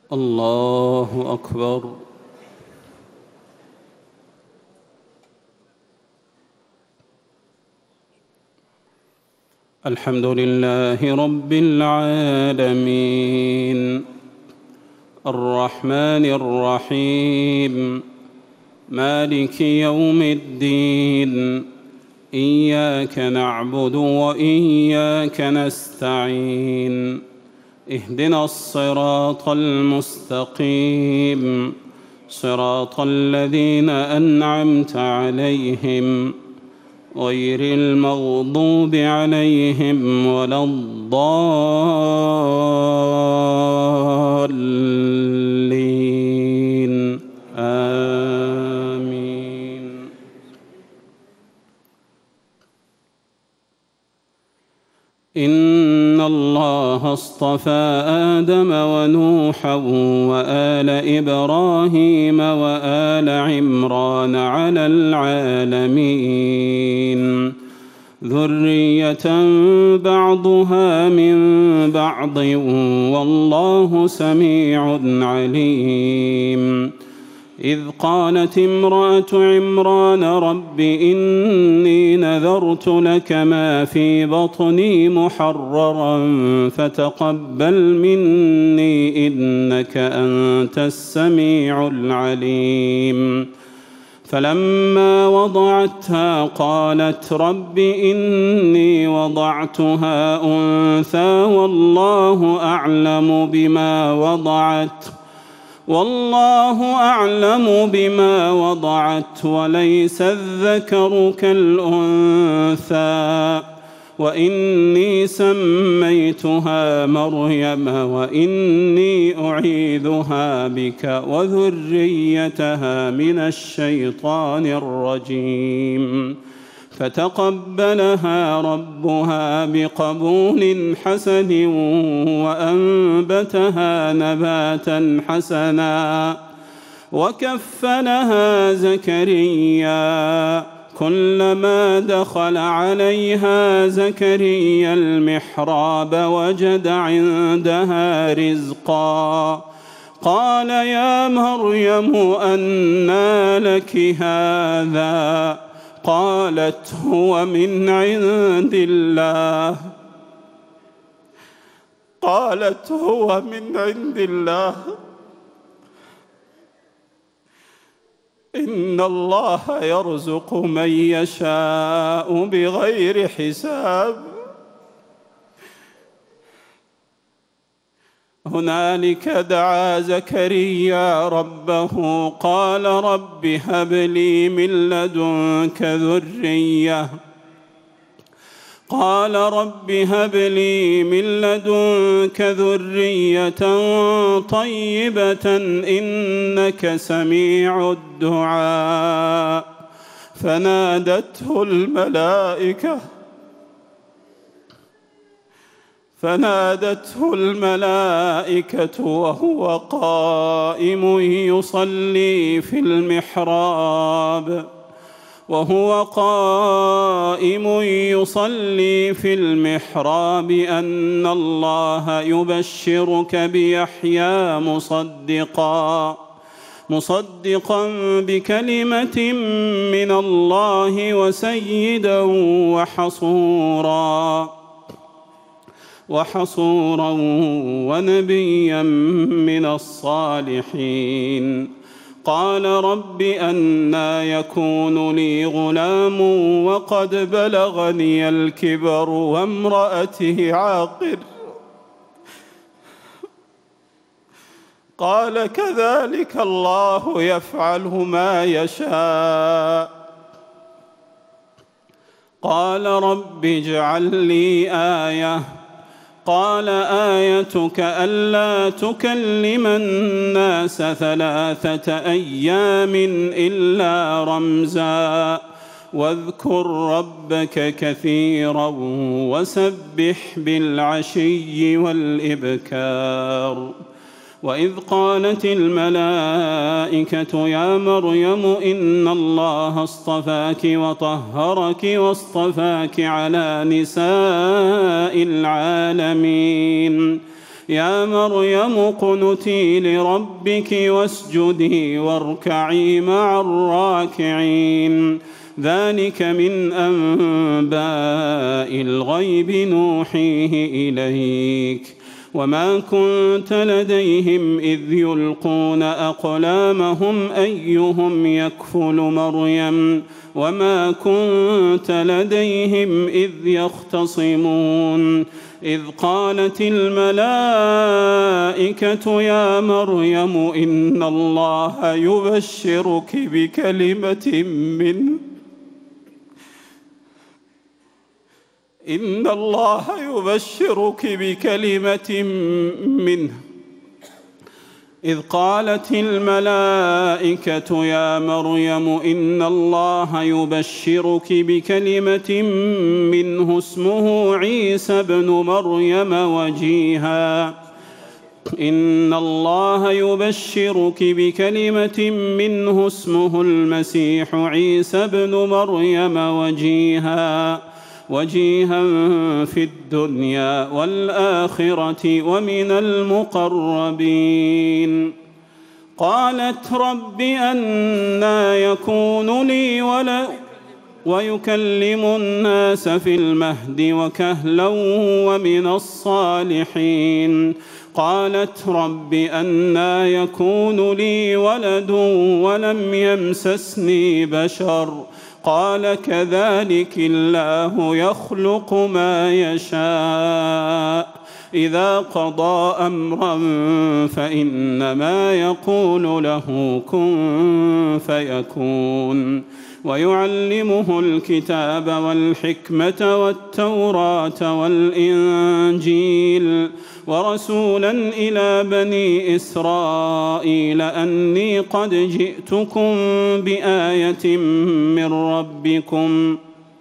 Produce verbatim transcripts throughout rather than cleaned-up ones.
الله أكبر. الحمد لله رب العالمين الرحمن الرحيم مالك يوم الدين إياك نعبد وإياك نستعين اهدنا الصراط المستقيم صراط الذين أنعمت عليهم غير المغضوب عليهم ولا الضالين آمين. إن الله اصطفى آدم ونوحا وآل إبراهيم وآل عمران على العالمين ذرية بعضها من بعض والله سميع عليم. إذ قالت امرأة عمران رب إني نذرت لك ما في بطني محررا فتقبل مني إنك أنت السميع العليم. فلما وضعتها قالت رب إني وضعتها أنثى والله أعلم بما وضعت والله أعلم بما وضعت وليس الذكر كالأنثى وإني سميتها مريم وإني أعيذها بك وذريتها من الشيطان الرجيم. فتقبلها ربها بقبول حسن وأنبتها نباتا حسنا وكفلها زكريا كلما دخل عليها زكريا المحراب وجد عندها رزقا قال يا مريم أنى لك هذا قالت هو من عند الله قالت هو من عند الله إن الله يرزق من يشاء بغير حساب. هنالك دعا زكريا ربه قال رب هب لي من لدنك ذرية قال رب هب لي من لدنك ذرية طيبة إنك سميع الدعاء. فنادته الملائكة فنادته الملائكة وهو قائم يصلي في المحراب وهو قائم يصلي في المحراب أن الله يبشرك بيحيى مصدقا مصدقا بكلمة من الله وسيدا وحصورا وحصورا ونبيا من الصالحين. قال رب أنى يكون لي غلام وقد بلغني الكبر وامرأته عاقر قال كذلك الله يفعل ما يشاء. قال رب اجعل لي آية قال آيتك ألا تكلم الناس ثلاثة أيام إلا رمزا واذكر ربك كثيرا وسبح بالعشي والإبكار. وإذ قالت الملائكة يا مريم إن الله اصطفاك وطهرك واصطفاك على نساء العالمين يا مريم اقنتي لربك واسجدي واركعي مع الراكعين ذلك من أنباء الغيب نوحيه إليك وما كنت لديهم إذ يلقون أقلامهم أيهم يكفل مريم وما كنت لديهم إذ يختصمون إذ قالت الملائكة يا مريم إن الله يبشرك بكلمة منه إن الله يبشرك بكلمة منه إذ قالت الملائكة يا مريم إن الله يبشرك بكلمة منه اسمه عيسى ابن مريم وجيها إن الله يبشرك بكلمة منه اسمه المسيح عيسى ابن مريم وجيها وجيها في الدنيا والآخرة ومن المقربين قالت رب أنى يكون لي ولد ويكلم الناس في المهد وكهلا ومن الصالحين قالت رب أنى يكون لي ولد ولم يمسسني بشر قال كذلك الله يخلق ما يشاء إذا قضى أمرا فإنما يقول له كن فيكون ويعلمه الكتاب والحكمة والتوراة والإنجيل ورسولا إلى بني إسرائيل أني قد جئتكم بآية من ربكم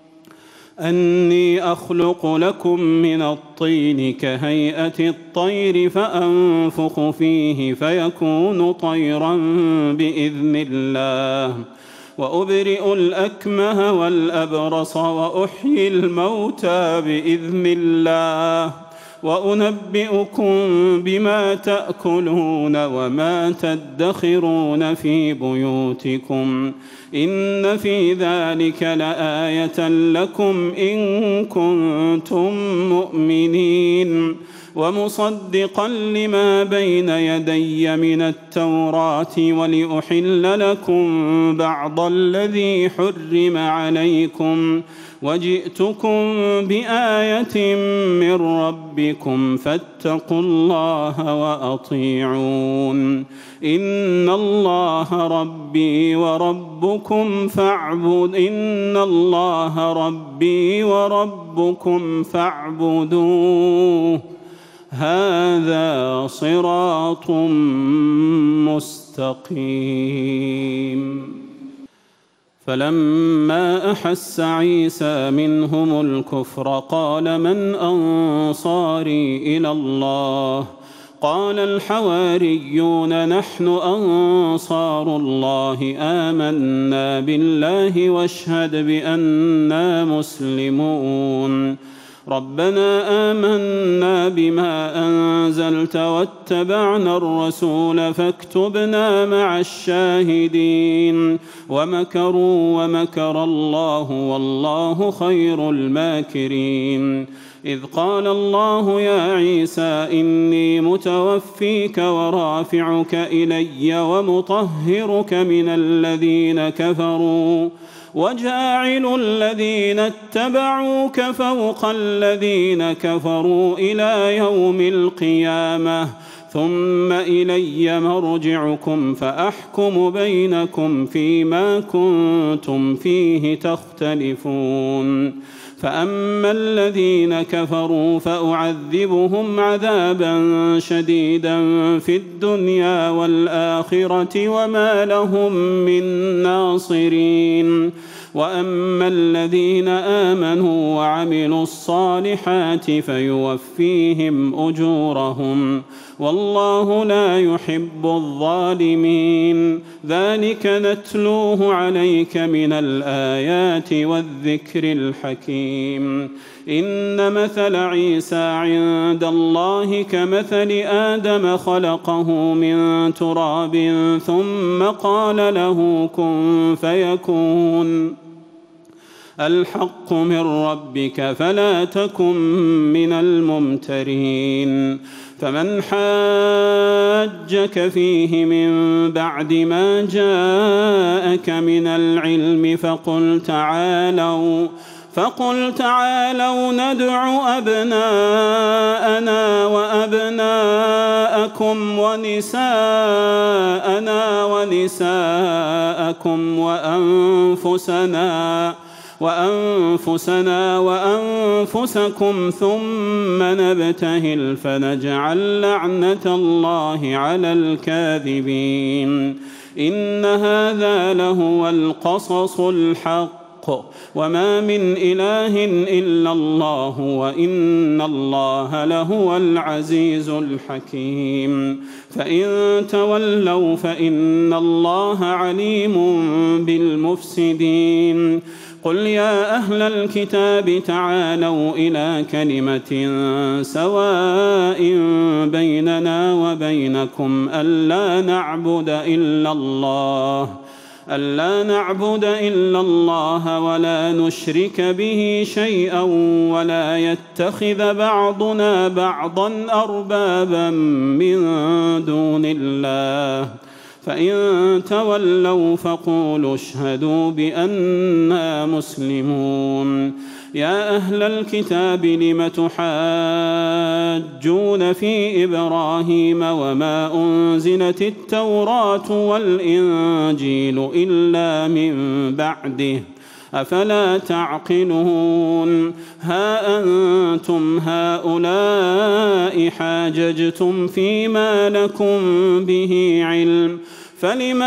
أني أخلق لكم من الطين كهيئة الطير فأنفخ فيه فيكون طيرا بإذن الله وأبرئ الأكمه والأبرص وأحيي الموتى بإذن الله وأنبئكم بما تأكلون وما تدخرون في بيوتكم إن في ذلك لآية لكم إن كنتم مؤمنين ومصدقا لما بين يدي من التوراة ولأحل لكم بعض الذي حرم عليكم وجئتكم بآية من ربكم فاتقوا الله وأطيعون إن الله ربي وربكم فاعبد إن الله ربي وربكم فاعبدوه هذا صراط مستقيم فلما أحس عيسى منهم الكفر قال من أنصاري إلى الله قال الحواريون نحن أنصار الله آمنا بالله واشهد بأننا مسلمون ربنا آمنا بما أنزلت واتبعنا الرسول فاكتبنا مع الشاهدين ومكروا ومكر الله والله خير الماكرين إذ قال الله يا عيسى إني متوفيك ورافعك إلي ومطهرك من الذين كفروا وجاعل الذين اتبعوك فوق الذين كفروا إلى يوم القيامة ثم إلي مرجعكم فأحكم بينكم فيما كنتم فيه تختلفون فأما الذين كفروا فأعذبهم عذابا شديدا في الدنيا والآخرة وما لهم من ناصرين وأما الذين آمنوا وعملوا الصالحات فيوفيهم أجورهم والله لا يحب الظالمين ذلك نتلوه عليك من الآيات والذكر الحكيم إن مثل عيسى عند الله كمثل آدم خلقه من تراب ثم قال له كن فيكون الحق من ربك فلا تكن من الممترين فمن حاجك فيه من بعد ما جاءك من العلم فقل تعالوا فقل تعالوا ندع أبناءنا وأبناءكم ونساءنا ونساءكم وأنفسنا وأنفسنا وأنفسكم ثم نبتهل فنجعل لعنة الله على الكاذبين إن هذا لهو القصص الحق وما من إله إلا الله وإن الله لهو العزيز الحكيم فإن تولوا فإن الله عليم بالمفسدين قل يا أهل الكتاب تعالوا إلى كلمة سواء بيننا وبينكم ألا نعبد إلا الله ألا نعبد إلا الله ولا نشرك به شيئا ولا يتخذ بعضنا بعضا أربابا من دون الله فإن تولوا فقولوا اشهدوا بأننا مسلمون يا أهل الكتاب لم تحاجون في إبراهيم وما أنزلت التوراة والإنجيل إلا من بعده أفلا تعقلون ها أنتم هؤلاء حاججتم فيما لكم به علم فلم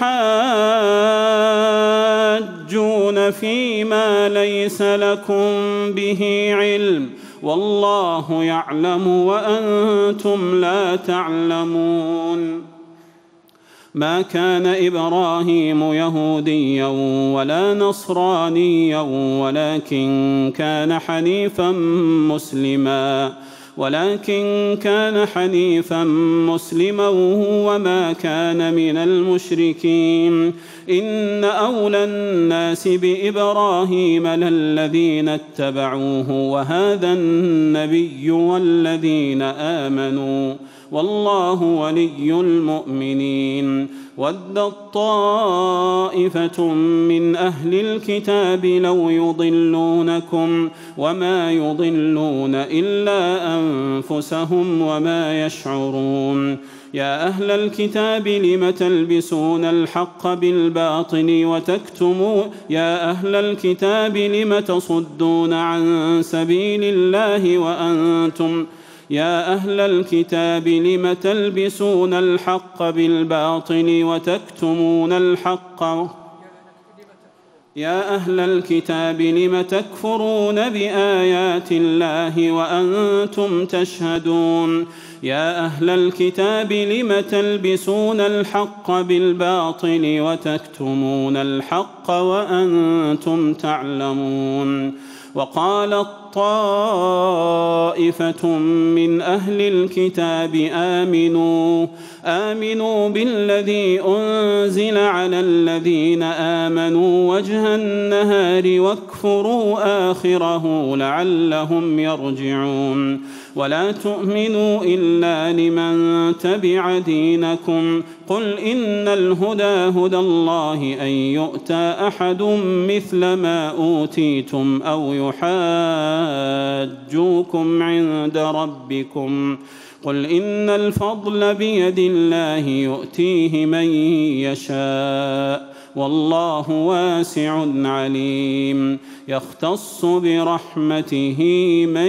تحاجون فيما ليس لكم به علم والله يعلم وأنتم لا تعلمون ما كان إبراهيم يهوديا ولا نصرانيا ولكن كان حنيفا مسلما ولكن كان حنيفا مسلما وما كان من المشركين إن أولى الناس بإبراهيم للذين اتبعوه وهذا النبي والذين آمنوا والله ولي المؤمنين ود طائفة من أهل الكتاب لو يضلونكم وما يضلون إلا أنفسهم وما يشعرون يا أهل الكتاب لم تلبسون الحق بالباطل وتكتمون يا أهل الكتاب لم تصدون عن سبيل الله وأنتم يا أهل الكتاب لم تلبسون الحق بالباطل وتكتمون الحق يا أهل الكتاب لم تكفرون بآيات الله وأنتم تشهدون يا أهل الكتاب لم تلبسون الحق بالباطل وتكتمون الحق وأنتم تعلمون وقالت طائفة من أهل الكتاب آمنوا آمنوا بالذي أنزل على الذين آمنوا وجه النهار واكفروا آخره لعلهم يرجعون ولا تؤمنوا إلا لمن تبع دينكم قل إن الهدى هدى الله أن يؤتى أحد مثل ما أوتيتم أو يحاجوكم عند ربكم قل إن الفضل بيد الله يؤتيه من يشاء والله واسع عليم يختص برحمته من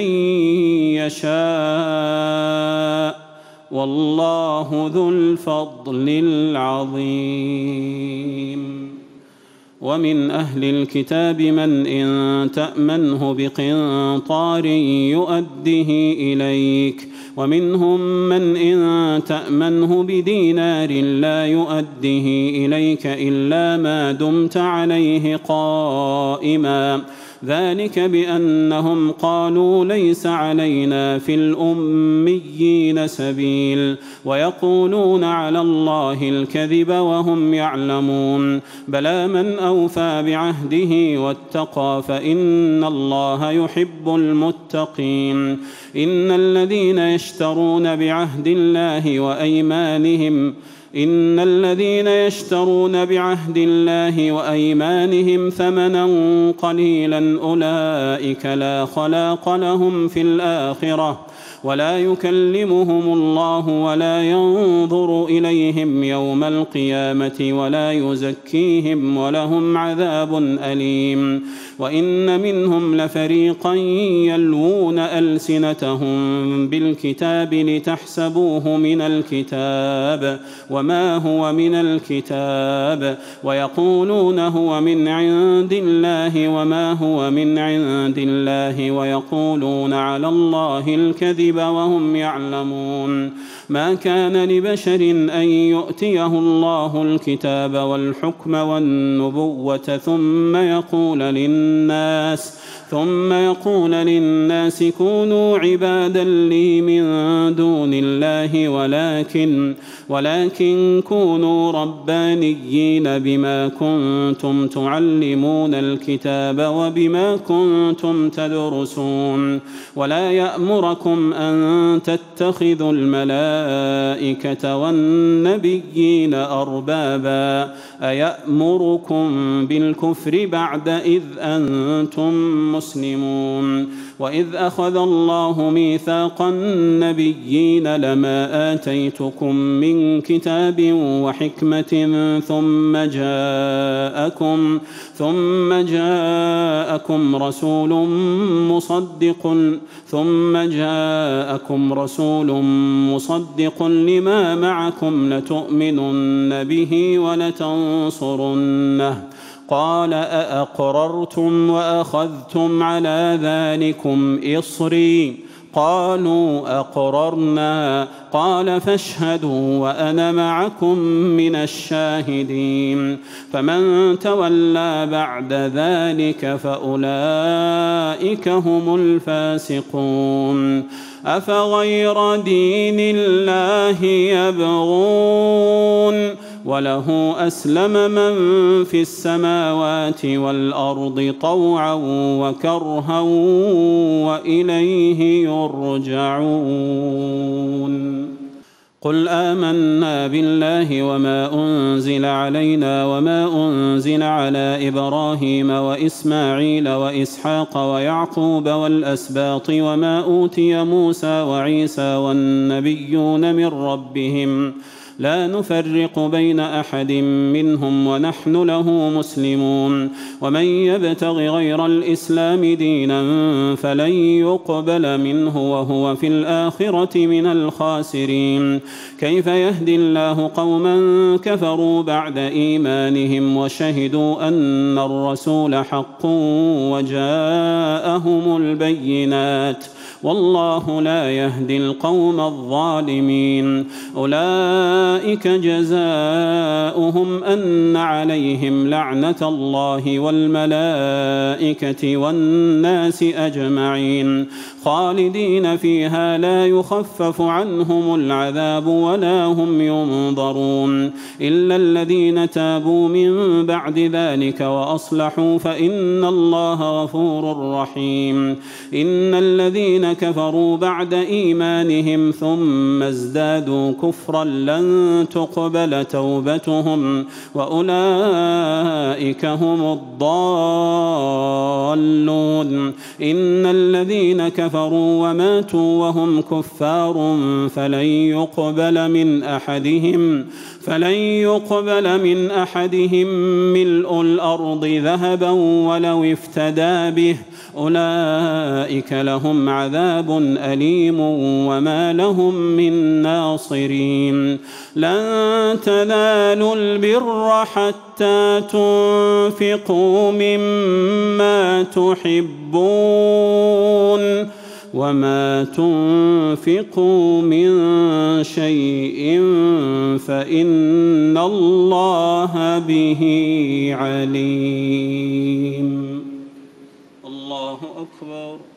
يشاء والله ذو الفضل العظيم ومن أهل الكتاب من إن تأمنه بقنطار يؤده إليك ومنهم من إن تأمنه بدينار لا يؤده إليك إلا ما دمت عليه قائما ذلك بأنهم قالوا ليس علينا في الأميين سبيل ويقولون على الله الكذب وهم يعلمون بلى من أوفى بعهده واتقى فإن الله يحب المتقين إن الذين يشترون بعهد الله وأيمانهم إن الذين يشترون بعهد الله وأيمانهم ثمنا قليلا أولئك لا خلاق لهم في الآخرة ولا يكلمهم الله ولا ينظر إليهم يوم القيامة ولا يزكيهم ولهم عذاب أليم وإن منهم لفريقا يلوون ألسنتهم بالكتاب لتحسبوه من الكتاب وما هو من الكتاب ويقولون هو من عند الله وما هو من عند الله ويقولون على الله الكذب وهم يعلمون ما كان لبشر أن يؤتيه الله الكتاب والحكم والنبوة ثم يقول للناس ثم يقول للناس كونوا عبادا لي من دون الله ولكن ولكن كونوا ربانيين بما كنتم تعلمون الكتاب وبما كنتم تدرسون ولا يأمركم أن تتخذوا الملائكة والنبيين أربابا أيأمركم بالكفر بعد إذ أنتم مسلمون وإذ أخذ الله ميثاق النبيين لما آتيتكم من كتاب وحكمة ثم جاءكم ثم جاءكم رسول مصدق ثم جاءكم رسول مصدق لما معكم لتؤمنن به ولتنصرنه قال أأقررتم وأخذتم على ذلكم إصري قالوا أقررنا قال فاشهدوا وأنا معكم من الشاهدين فمن تولى بعد ذلك فأولئك هم الفاسقون أفغير دين الله يبغون وله أسلم من في السماوات والأرض طوعا وكرها وإليه يرجعون قل آمنا بالله وما أنزل علينا وما أنزل على إبراهيم وإسماعيل وإسحاق ويعقوب والأسباط وما أوتي موسى وعيسى والنبيون من ربهم لا نفرق بين أحد منهم ونحن له مسلمون ومن يبتغ غير الإسلام دينا فلن يقبل منه وهو في الآخرة من الخاسرين كيف يهدي الله قوما كفروا بعد إيمانهم وشهدوا أن الرسول حق وجاءهم البينات والله لا يهدي القوم الظالمين أولئك جزاؤهم أن عليهم لعنة الله والملائكة والناس أجمعين خالدين فيها لا يخفف عنهم العذاب ولا هم ينظرون إلا الذين تابوا من بعد ذلك وأصلحوا فإن الله غفور رحيم إن الذين كفروا بعد إيمانهم ثم ازدادوا كفرا لن تقبل توبتهم وأولئك هم الضالون إن الذين كفروا وماتوا وهم كفار فلن يقبل من أحدهم فلن يقبل من أحدهم ملء الأرض ذهبا ولو افتدى به أولئك لهم عذاب أليم وما لهم من ناصرين لن تنالوا البر حتى تنفقوا مما تحبون وما تنفقوا من شيء فإن الله به عليم. أكبر.